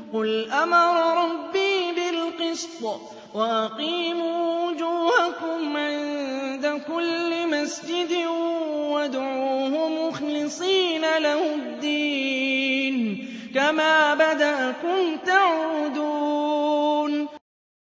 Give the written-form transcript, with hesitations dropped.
قُلْ أَمَرَ رَبِّي بِالْقِسْطِ ۖ وَأَقِيمُوا وُجُوهَكُمْ عِندَ كُلِّ مَسْجِدٍ وَادْعُوهُ مُخْلِصِينَ لَهُ الدِّينَ كَمَا بَدَأَكُمْ تَعُودُونَ